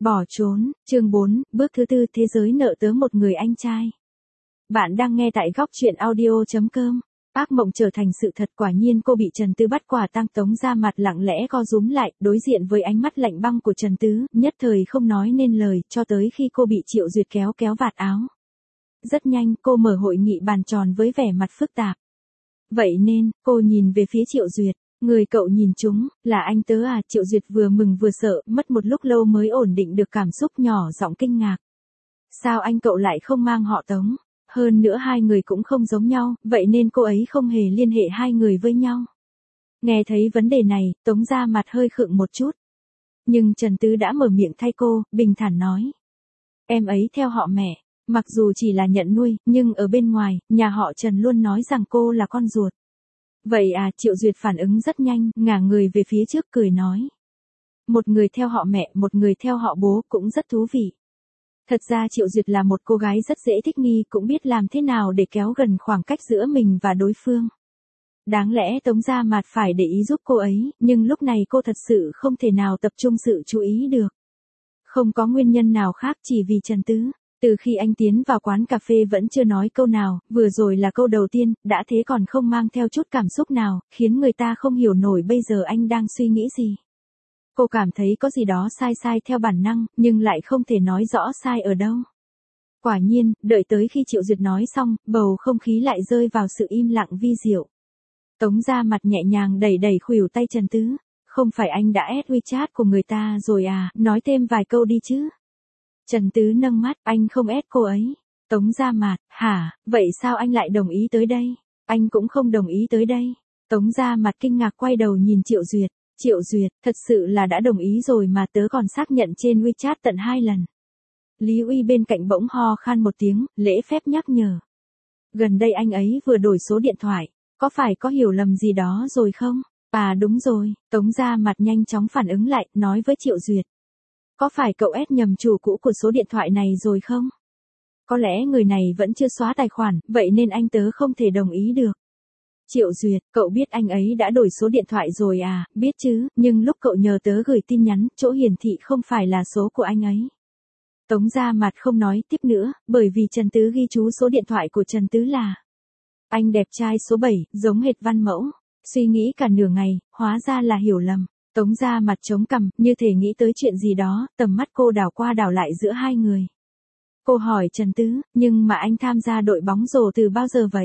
Bỏ trốn, chương 4, bước thứ tư, thế giới nợ tớ một người anh trai. Bạn đang nghe tại góc chuyện audio.com. Ác mộng trở thành sự thật, quả nhiên cô bị Trần Tứ bắt quả tang. Tống Gia Mặt lặng lẽ co rúm lại, đối diện với ánh mắt lạnh băng của Trần Tứ, nhất thời không nói nên lời, cho tới khi cô bị Triệu Duyệt kéo vạt áo. Rất nhanh, cô mở hội nghị bàn tròn với vẻ mặt phức tạp. Vậy nên, cô nhìn về phía Triệu Duyệt. Người cậu nhìn chúng, là anh tớ à? Triệu Duyệt vừa mừng vừa sợ, mất một lúc lâu mới ổn định được cảm xúc, nhỏ giọng kinh ngạc. Sao anh cậu lại không mang họ Tống? Hơn nữa hai người cũng không giống nhau, vậy nên cô ấy không hề liên hệ hai người với nhau. Nghe thấy vấn đề này, Tống Gia Mặt hơi khựng một chút. Nhưng Trần Tứ đã mở miệng thay cô, bình thản nói. Em ấy theo họ mẹ, mặc dù chỉ là nhận nuôi, nhưng ở bên ngoài, nhà họ Trần luôn nói rằng cô là con ruột. Vậy à? Triệu Duyệt phản ứng rất nhanh, ngả người về phía trước cười nói. Một người theo họ mẹ, một người theo họ bố, cũng rất thú vị. Thật ra Triệu Duyệt là một cô gái rất dễ thích nghi, cũng biết làm thế nào để kéo gần khoảng cách giữa mình và đối phương. Đáng lẽ Tống Gia Mặt phải để ý giúp cô ấy, nhưng lúc này cô thật sự không thể nào tập trung sự chú ý được. Không có nguyên nhân nào khác, chỉ vì Trần Tứ. Từ khi anh tiến vào quán cà phê vẫn chưa nói câu nào, vừa rồi là câu đầu tiên, đã thế còn không mang theo chút cảm xúc nào, khiến người ta không hiểu nổi bây giờ anh đang suy nghĩ gì. Cô cảm thấy có gì đó sai theo bản năng, nhưng lại không thể nói rõ sai ở đâu. Quả nhiên, đợi tới khi Triệu Duyệt nói xong, bầu không khí lại rơi vào sự im lặng vi diệu. Tống Gia Mặt nhẹ nhàng đẩy khuỷu tay Trần Tứ. Không phải anh đã add WeChat của người ta rồi à, nói thêm vài câu đi chứ. Trần Tứ nâng mắt, anh không ép cô ấy. Tống Gia Mặt, hả, vậy sao anh lại đồng ý tới đây? Anh cũng không đồng ý tới đây. Tống Gia Mặt kinh ngạc quay đầu nhìn Triệu Duyệt. Triệu Duyệt, thật sự là đã đồng ý rồi mà, tớ còn xác nhận trên WeChat tận 2 lần. Lý Uy bên cạnh bỗng ho khan một tiếng, lễ phép nhắc nhở. Gần đây anh ấy vừa đổi số điện thoại, có phải có hiểu lầm gì đó rồi không? À đúng rồi, Tống Gia Mặt nhanh chóng phản ứng lại, nói với Triệu Duyệt. Có phải cậu ép nhầm chủ cũ của số điện thoại này rồi không? Có lẽ người này vẫn chưa xóa tài khoản, vậy nên anh tớ không thể đồng ý được. Triệu Duyệt, cậu biết anh ấy đã đổi số điện thoại rồi à? Biết chứ, nhưng lúc cậu nhờ tớ gửi tin nhắn, chỗ hiển thị không phải là số của anh ấy. Tống Gia Mặt không nói tiếp nữa, bởi vì Trần Tứ ghi chú số điện thoại của Trần Tứ là anh đẹp trai số 7, giống hệt Văn Mẫu. Suy nghĩ cả nửa ngày, hóa ra là hiểu lầm. Tống Gia Mặt chống cằm, như thể nghĩ tới chuyện gì đó, tầm mắt cô đảo qua đảo lại giữa hai người. Cô hỏi Trần Tứ, nhưng mà anh tham gia đội bóng rổ từ bao giờ vậy?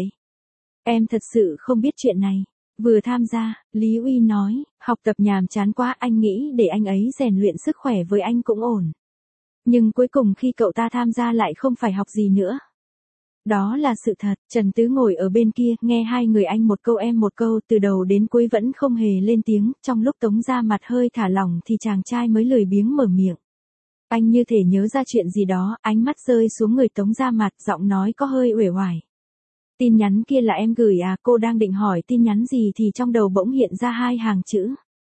Em thật sự không biết chuyện này. Vừa tham gia, Lý Uy nói, học tập nhàm chán quá, anh nghĩ để anh ấy rèn luyện sức khỏe với anh cũng ổn. Nhưng cuối cùng khi cậu ta tham gia lại không phải học gì nữa. Đó là sự thật. Trần Tứ ngồi ở bên kia, nghe hai người anh một câu em một câu, từ đầu đến cuối vẫn không hề lên tiếng. Trong lúc Tống Gia Mặt hơi thả lỏng thì chàng trai mới lười biếng mở miệng. Anh như thể nhớ ra chuyện gì đó, ánh mắt rơi xuống người Tống Gia Mặt, giọng nói có hơi uể oải. Tin nhắn kia là em gửi à? Cô đang định hỏi tin nhắn gì thì trong đầu bỗng hiện ra 2 hàng chữ.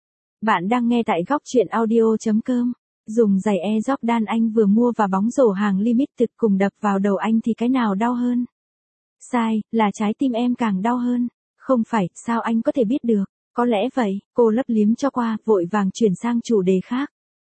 Bạn đang nghe tại góc chuyện audio.com. Dùng giày Air Jordan anh vừa mua và bóng rổ hàng limited cùng đập vào đầu anh thì cái nào đau hơn? Sai, là trái tim em càng đau hơn. Không phải, sao anh có thể biết được? Có lẽ vậy, cô lấp liếm cho qua, vội vàng chuyển sang chủ đề khác.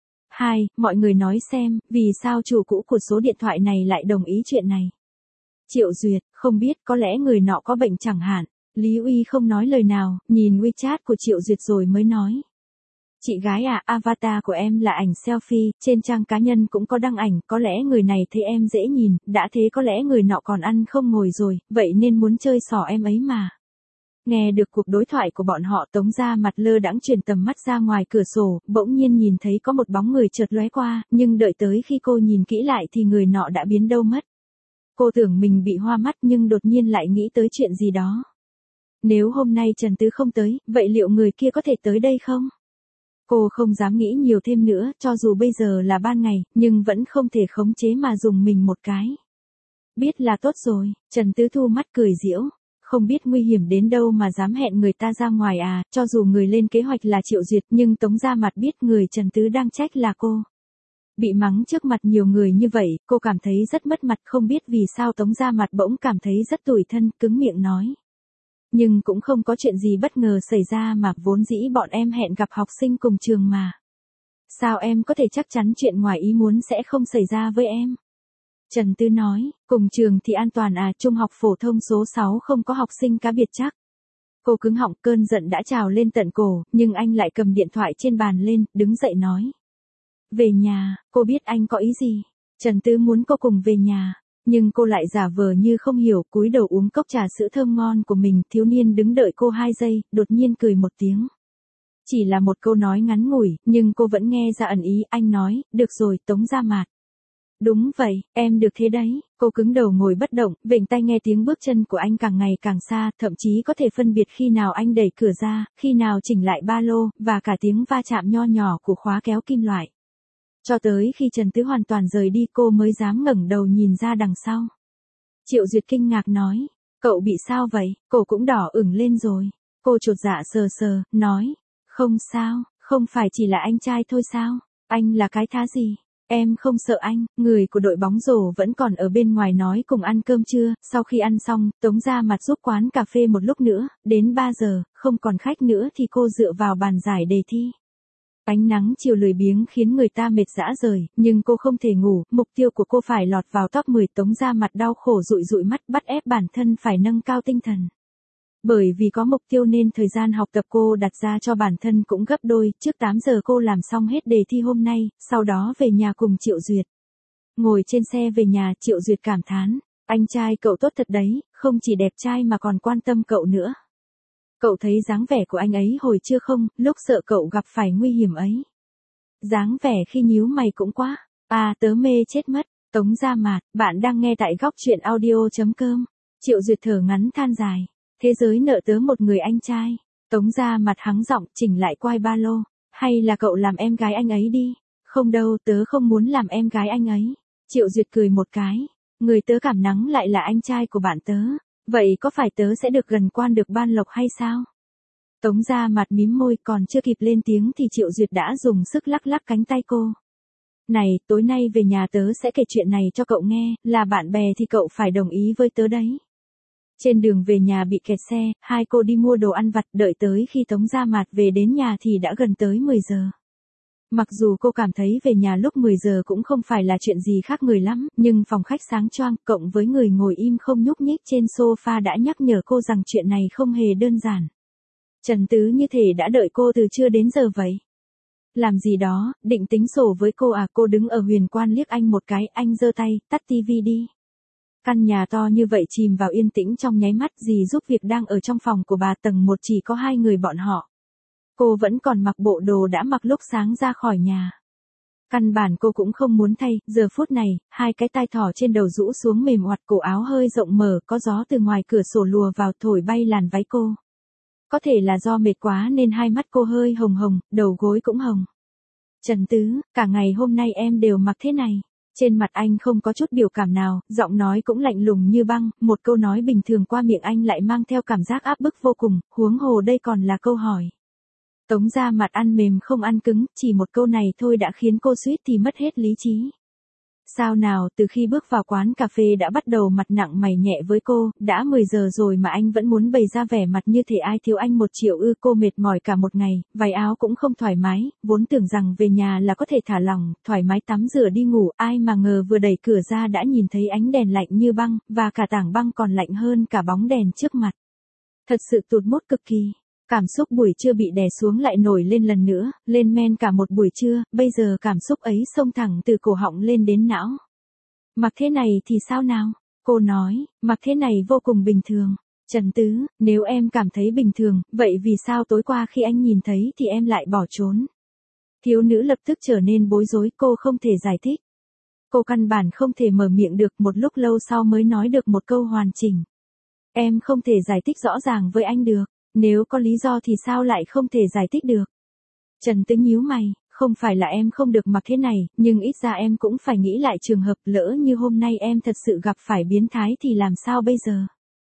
2. Mọi người nói xem, vì sao chủ cũ của số điện thoại này lại đồng ý chuyện này? Triệu Duyệt, không biết, có lẽ người nọ có bệnh chẳng hạn. Lý Uy không nói lời nào, nhìn WeChat của Triệu Duyệt rồi mới nói. Chị gái à, avatar của em là ảnh selfie, trên trang cá nhân cũng có đăng ảnh, có lẽ người này thấy em dễ nhìn, đã thế có lẽ người nọ còn ăn không ngồi rồi, vậy nên muốn chơi xỏ em ấy mà. Nghe được cuộc đối thoại của bọn họ, Tống Gia Mặt lơ đãng chuyển tầm mắt ra ngoài cửa sổ, bỗng nhiên nhìn thấy có một bóng người chợt lóe qua, nhưng đợi tới khi cô nhìn kỹ lại thì người nọ đã biến đâu mất. Cô tưởng mình bị hoa mắt nhưng đột nhiên lại nghĩ tới chuyện gì đó. Nếu hôm nay Trần Tứ không tới, vậy liệu người kia có thể tới đây không? Cô không dám nghĩ nhiều thêm nữa, cho dù bây giờ là ban ngày, nhưng vẫn không thể khống chế mà dùng mình một cái. Biết là tốt rồi, Trần Tứ thu mắt cười giễu. Không biết nguy hiểm đến đâu mà dám hẹn người ta ra ngoài à, cho dù người lên kế hoạch là Triệu Duyệt nhưng Tống Gia Mặt biết người Trần Tứ đang trách là cô. Bị mắng trước mặt nhiều người như vậy, cô cảm thấy rất mất mặt, không biết vì sao Tống Gia Mặt bỗng cảm thấy rất tủi thân, cứng miệng nói. Nhưng cũng không có chuyện gì bất ngờ xảy ra mà, vốn dĩ bọn em hẹn gặp học sinh cùng trường mà. Sao em có thể chắc chắn chuyện ngoài ý muốn sẽ không xảy ra với em? Trần Tư nói, cùng trường thì an toàn à, trung học phổ thông số 6 không có học sinh cá biệt chắc. Cô cứng họng, cơn giận đã trào lên tận cổ, nhưng anh lại cầm điện thoại trên bàn lên, đứng dậy nói. Về nhà, cô biết anh có ý gì. Trần Tư muốn cô cùng về nhà, nhưng cô lại giả vờ như không hiểu, cúi đầu uống cốc trà sữa thơm ngon của mình. Thiếu niên đứng đợi cô 2 giây, đột nhiên cười một tiếng. Chỉ là một câu nói ngắn ngủi, nhưng cô vẫn nghe ra ẩn ý. Anh nói, được rồi, Tống Gia Mạt. Đúng vậy, em được thế đấy. Cô cứng đầu ngồi bất động, vểnh tai nghe tiếng bước chân của anh càng ngày càng xa, thậm chí có thể phân biệt khi nào anh đẩy cửa ra, khi nào chỉnh lại ba lô, và cả tiếng va chạm nho nhỏ của khóa kéo kim loại. Cho tới khi Trần Tứ hoàn toàn rời đi cô mới dám ngẩng đầu nhìn ra đằng sau. Triệu Duyệt kinh ngạc nói, cậu bị sao vậy, cổ cũng đỏ ửng lên rồi. Cô chột dạ sờ sờ, nói, không sao, không phải chỉ là anh trai thôi sao, anh là cái thá gì. Em không sợ anh. Người của đội bóng rổ vẫn còn ở bên ngoài nói cùng ăn cơm trưa. Sau khi ăn xong, Tống Gia Mạt giúp quán cà phê một lúc nữa, đến 3 giờ, không còn khách nữa thì cô dựa vào bàn giải đề thi. Ánh nắng chiều lười biếng khiến người ta mệt rã rời, nhưng cô không thể ngủ, mục tiêu của cô phải lọt vào top 10. Tống Gia Mạt đau khổ dụi dụi mắt, bắt ép bản thân phải nâng cao tinh thần. Bởi vì có mục tiêu nên thời gian học tập cô đặt ra cho bản thân cũng gấp đôi, trước 8 giờ cô làm xong hết đề thi hôm nay, sau đó về nhà cùng Triệu Duyệt. Ngồi trên xe về nhà, Triệu Duyệt cảm thán, anh trai cậu tốt thật đấy, không chỉ đẹp trai mà còn quan tâm cậu nữa. Cậu thấy dáng vẻ của anh ấy hồi trưa không, lúc sợ cậu gặp phải nguy hiểm ấy. Dáng vẻ khi nhíu mày cũng quá, à tớ mê chết mất. Tống Gia Mạt, bạn đang nghe tại góc truyện audio.com. Triệu Duyệt thở ngắn than dài. Thế giới nợ tớ một người anh trai. Tống Gia Mạt hắng giọng, chỉnh lại quai ba lô. Hay là cậu làm em gái anh ấy đi. Không đâu, tớ không muốn làm em gái anh ấy. Triệu Duyệt cười một cái. Người tớ cảm nắng lại là anh trai của bạn tớ. Vậy có phải tớ sẽ được gần quan được ban lộc hay sao? Tống Gia Mạt mím môi, còn chưa kịp lên tiếng thì Triệu Duyệt đã dùng sức lắc lắc cánh tay cô. Này, tối nay về nhà tớ sẽ kể chuyện này cho cậu nghe, là bạn bè thì cậu phải đồng ý với tớ đấy. Trên đường về nhà bị kẹt xe, hai cô đi mua đồ ăn vặt, đợi tới khi Tống Gia Mạt về đến nhà thì đã gần tới 10 giờ. Mặc dù cô cảm thấy về nhà lúc 10 giờ cũng không phải là chuyện gì khác người lắm, nhưng phòng khách sáng choang, cộng với người ngồi im không nhúc nhích trên sofa đã nhắc nhở cô rằng chuyện này không hề đơn giản. Trần Tứ như thể đã đợi cô từ trưa đến giờ vậy. Làm gì đó, định tính sổ với cô à? Cô đứng ở huyền quan liếc anh một cái, anh giơ tay, tắt tivi đi. Căn nhà to như vậy chìm vào yên tĩnh trong nháy mắt, dì giúp việc đang ở trong phòng của bà tầng 1 chỉ có 2 người bọn họ. Cô vẫn còn mặc bộ đồ đã mặc lúc sáng ra khỏi nhà. Căn bản cô cũng không muốn thay, giờ phút này, hai cái tai thỏ trên đầu rũ xuống mềm oặt, cổ áo hơi rộng mở, có gió từ ngoài cửa sổ lùa vào thổi bay làn váy cô. Có thể là do mệt quá nên hai mắt cô hơi hồng hồng, đầu gối cũng hồng. Trần Tứ, cả ngày hôm nay em đều mặc thế này. Trên mặt anh không có chút biểu cảm nào, giọng nói cũng lạnh lùng như băng, một câu nói bình thường qua miệng anh lại mang theo cảm giác áp bức vô cùng, huống hồ đây còn là câu hỏi. Tống Gia Mạt ăn mềm không ăn cứng, chỉ một câu này thôi đã khiến cô suýt thì mất hết lý trí. Sao nào, từ khi bước vào quán cà phê đã bắt đầu mặt nặng mày nhẹ với cô, đã 10 giờ rồi mà anh vẫn muốn bày ra vẻ mặt như thể ai thiếu anh 1 triệu ư. Cô mệt mỏi cả một ngày, váy áo cũng không thoải mái, vốn tưởng rằng về nhà là có thể thả lỏng, thoải mái tắm rửa đi ngủ, ai mà ngờ vừa đẩy cửa ra đã nhìn thấy ánh đèn lạnh như băng, và cả tảng băng còn lạnh hơn cả bóng đèn trước mặt. Thật sự tụt mood cực kỳ. Cảm xúc buổi trưa bị đè xuống lại nổi lên lần nữa, lên men cả một buổi trưa, bây giờ cảm xúc ấy xông thẳng từ cổ họng lên đến não. Mặc thế này thì sao nào? Cô nói, mặc thế này vô cùng bình thường. Trần Tứ, nếu em cảm thấy bình thường, vậy vì sao tối qua khi anh nhìn thấy thì em lại bỏ trốn? Thiếu nữ lập tức trở nên bối rối, cô không thể giải thích. Cô căn bản không thể mở miệng được, một lúc lâu sau mới nói được một câu hoàn chỉnh. Em không thể giải thích rõ ràng với anh được. Nếu có lý do thì sao lại không thể giải thích được? Trần Tứ nhíu mày, không phải là em không được mặc thế này, nhưng ít ra em cũng phải nghĩ lại trường hợp lỡ như hôm nay em thật sự gặp phải biến thái thì làm sao bây giờ?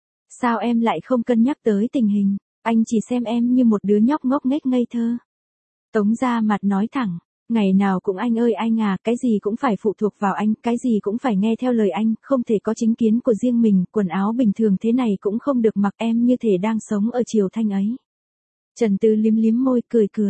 Sao em lại không cân nhắc tới tình hình? Anh chỉ xem em như một đứa nhóc ngốc nghếch ngây thơ. Tống Gia Mạt nói thẳng, ngày nào cũng anh ơi anh à, cái gì cũng phải phụ thuộc vào anh, cái gì cũng phải nghe theo lời anh, không thể có chính kiến của riêng mình, quần áo bình thường thế này cũng không được mặc, em như thể đang sống ở triều Thanh ấy. Trần Tứ liếm liếm môi, cười cười.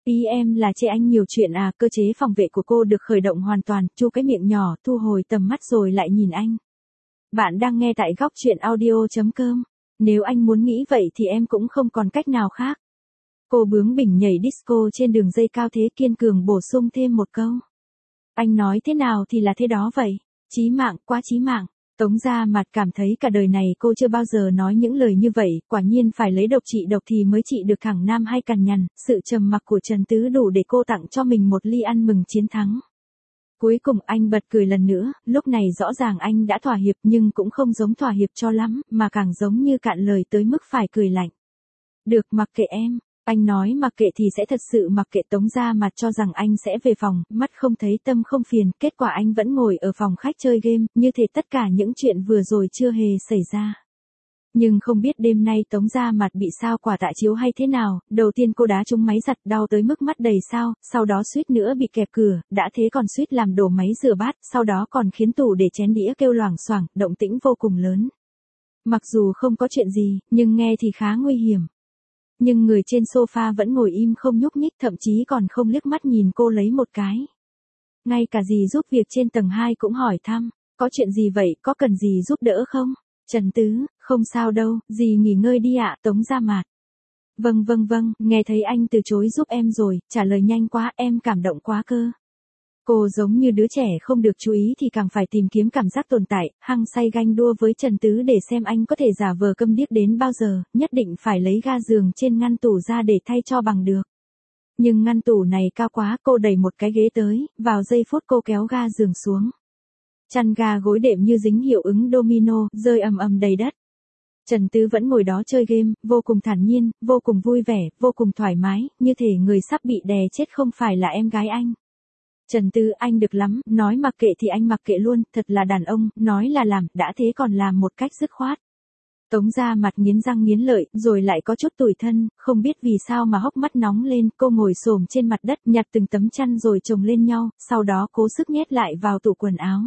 Ý em là chê anh nhiều chuyện à? Cơ chế phòng vệ của cô được khởi động hoàn toàn, chu cái miệng nhỏ, thu hồi tầm mắt rồi lại nhìn anh. Bạn đang nghe tại góc chuyện audio.com. Nếu anh muốn nghĩ vậy thì em cũng không còn cách nào khác. Cô bướng bỉnh nhảy disco trên đường dây cao thế, kiên cường bổ sung thêm một câu. Anh nói thế nào thì là thế đó vậy. Chí mạng, quá chí mạng. Tống Gia Mặt cảm thấy cả đời này cô chưa bao giờ nói những lời như vậy, quả nhiên phải lấy độc trị độc thì mới trị được thẳng nam hay cằn nhằn. Sự trầm mặc của Trần Tứ đủ để cô tặng cho mình một ly ăn mừng chiến thắng. Cuối cùng anh bật cười lần nữa, lúc này rõ ràng anh đã thỏa hiệp nhưng cũng không giống thỏa hiệp cho lắm, mà càng giống như cạn lời tới mức phải cười lạnh. Được, mặc kệ em. Anh nói mặc kệ thì sẽ thật sự mặc kệ. Tống Gia Mặt cho rằng anh sẽ về phòng, mắt không thấy tâm không phiền, kết quả anh vẫn ngồi ở phòng khách chơi game, như thể tất cả những chuyện vừa rồi chưa hề xảy ra. Nhưng không biết đêm nay Tống Gia Mặt bị sao quả tạ chiếu hay thế nào, đầu tiên cô đá trúng máy giặt đau tới mức mắt đầy sao, sau đó suýt nữa bị kẹp cửa, đã thế còn suýt làm đổ máy rửa bát, sau đó còn khiến tủ để chén đĩa kêu loảng xoảng, động tĩnh vô cùng lớn. Mặc dù không có chuyện gì, nhưng nghe thì khá nguy hiểm. Nhưng người trên sofa vẫn ngồi im không nhúc nhích, thậm chí còn không liếc mắt nhìn cô lấy một cái. Ngay cả dì giúp việc trên tầng 2 cũng hỏi thăm, có chuyện gì vậy, có cần gì giúp đỡ không? Trần Tứ, không sao đâu, dì nghỉ ngơi đi ạ. Tống Gia Mặt. Vâng, nghe thấy anh từ chối giúp em rồi, trả lời nhanh quá, em cảm động quá cơ. Cô giống như đứa trẻ không được chú ý thì càng phải tìm kiếm cảm giác tồn tại, hăng say ganh đua với Trần Tứ để xem anh có thể giả vờ câm điếc đến bao giờ, nhất định phải lấy ga giường trên ngăn tủ ra để thay cho bằng được. Nhưng ngăn tủ này cao quá, cô đẩy một cái ghế tới, vào giây phút cô kéo ga giường xuống. Chăn ga gối đệm như dính hiệu ứng domino, rơi ầm ầm đầy đất. Trần Tứ vẫn ngồi đó chơi game, vô cùng thản nhiên, vô cùng vui vẻ, vô cùng thoải mái, như thể người sắp bị đè chết không phải là em gái anh. Trần Tứ, anh được lắm, nói mặc kệ thì anh mặc kệ luôn, thật là đàn ông, nói là làm, đã thế còn làm một cách dứt khoát. Tống Gia Mặt nghiến răng nghiến lợi, rồi lại có chút tủi thân, không biết vì sao mà hốc mắt nóng lên, cô ngồi xổm trên mặt đất, nhặt từng tấm chăn rồi chồng lên nhau, sau đó cố sức nhét lại vào tủ quần áo.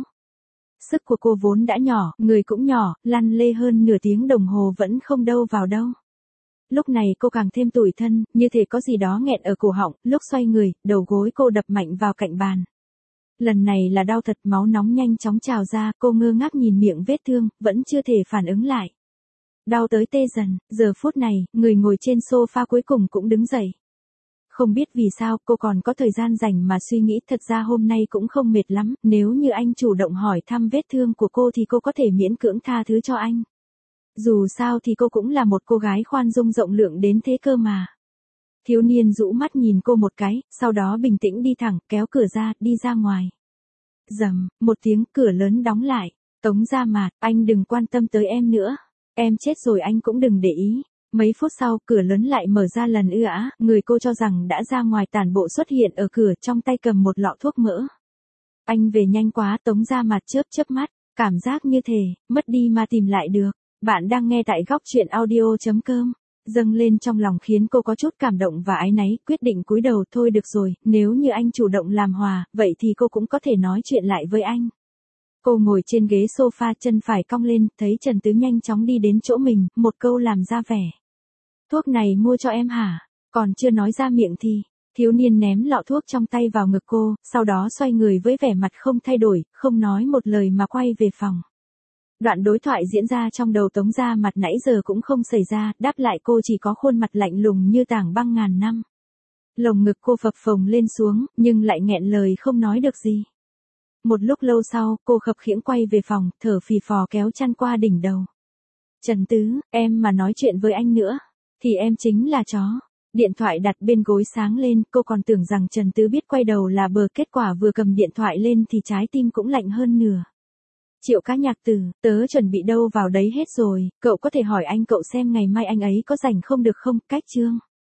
Sức của cô vốn đã nhỏ, người cũng nhỏ, lăn lê hơn nửa tiếng đồng hồ vẫn không đâu vào đâu. Lúc này cô càng thêm tủi thân, như thể có gì đó nghẹn ở cổ họng, lúc xoay người, đầu gối cô đập mạnh vào cạnh bàn. Lần này là đau thật, máu nóng nhanh chóng trào ra, cô ngơ ngác nhìn miệng vết thương, vẫn chưa thể phản ứng lại. Đau tới tê dần, giờ phút này, người ngồi trên sofa cuối cùng cũng đứng dậy. Không biết vì sao cô còn có thời gian rảnh mà suy nghĩ, thật ra hôm nay cũng không mệt lắm, nếu như anh chủ động hỏi thăm vết thương của cô thì cô có thể miễn cưỡng tha thứ cho anh. Dù sao thì cô cũng là một cô gái khoan dung rộng lượng đến thế cơ mà. Thiếu niên rũ mắt nhìn cô một cái, sau đó bình tĩnh đi thẳng, kéo cửa ra, đi ra ngoài. Rầm, một tiếng, cửa lớn đóng lại. Tống Gia Mặt, anh đừng quan tâm tới em nữa. Em chết rồi anh cũng đừng để ý. Mấy phút sau, cửa lớn lại mở ra lần nữa, người cô cho rằng đã ra ngoài tản bộ xuất hiện ở cửa, trong tay cầm một lọ thuốc mỡ. Anh về nhanh quá. Tống Gia Mặt chớp mắt, cảm giác như thể mất đi mà tìm lại được. Bạn đang nghe tại góc chuyện audio.com. Dâng lên trong lòng khiến cô có chút cảm động và áy náy, quyết định cúi đầu. Thôi được rồi, nếu như anh chủ động làm hòa, vậy thì cô cũng có thể nói chuyện lại với anh. Cô ngồi trên ghế sofa, chân phải cong lên, thấy Trần Tứ nhanh chóng đi đến chỗ mình, một câu làm ra vẻ. Thuốc này mua cho em hả? Còn chưa nói ra miệng thì, thiếu niên ném lọ thuốc trong tay vào ngực cô, sau đó xoay người với vẻ mặt không thay đổi, không nói một lời mà quay về phòng. Đoạn đối thoại diễn ra trong đầu Tống Gia Mặt nãy giờ cũng không xảy ra, đáp lại cô chỉ có khuôn mặt lạnh lùng như tảng băng ngàn năm. Lồng ngực cô phập phồng lên xuống, nhưng lại nghẹn lời không nói được gì. Một lúc lâu sau, cô khập khiễng quay về phòng, thở phì phò kéo chăn qua đỉnh đầu. Trần Tứ, em mà nói chuyện với anh nữa, thì em chính là chó. Điện thoại đặt bên gối sáng lên, cô còn tưởng rằng Trần Tứ biết quay đầu là bờ, kết quả vừa cầm điện thoại lên thì trái tim cũng lạnh hơn nửa. Triệu Cá Nhạc Tử, tớ chuẩn bị đâu vào đấy hết rồi, cậu có thể hỏi anh cậu xem ngày mai anh ấy có rảnh không được không, cách chương.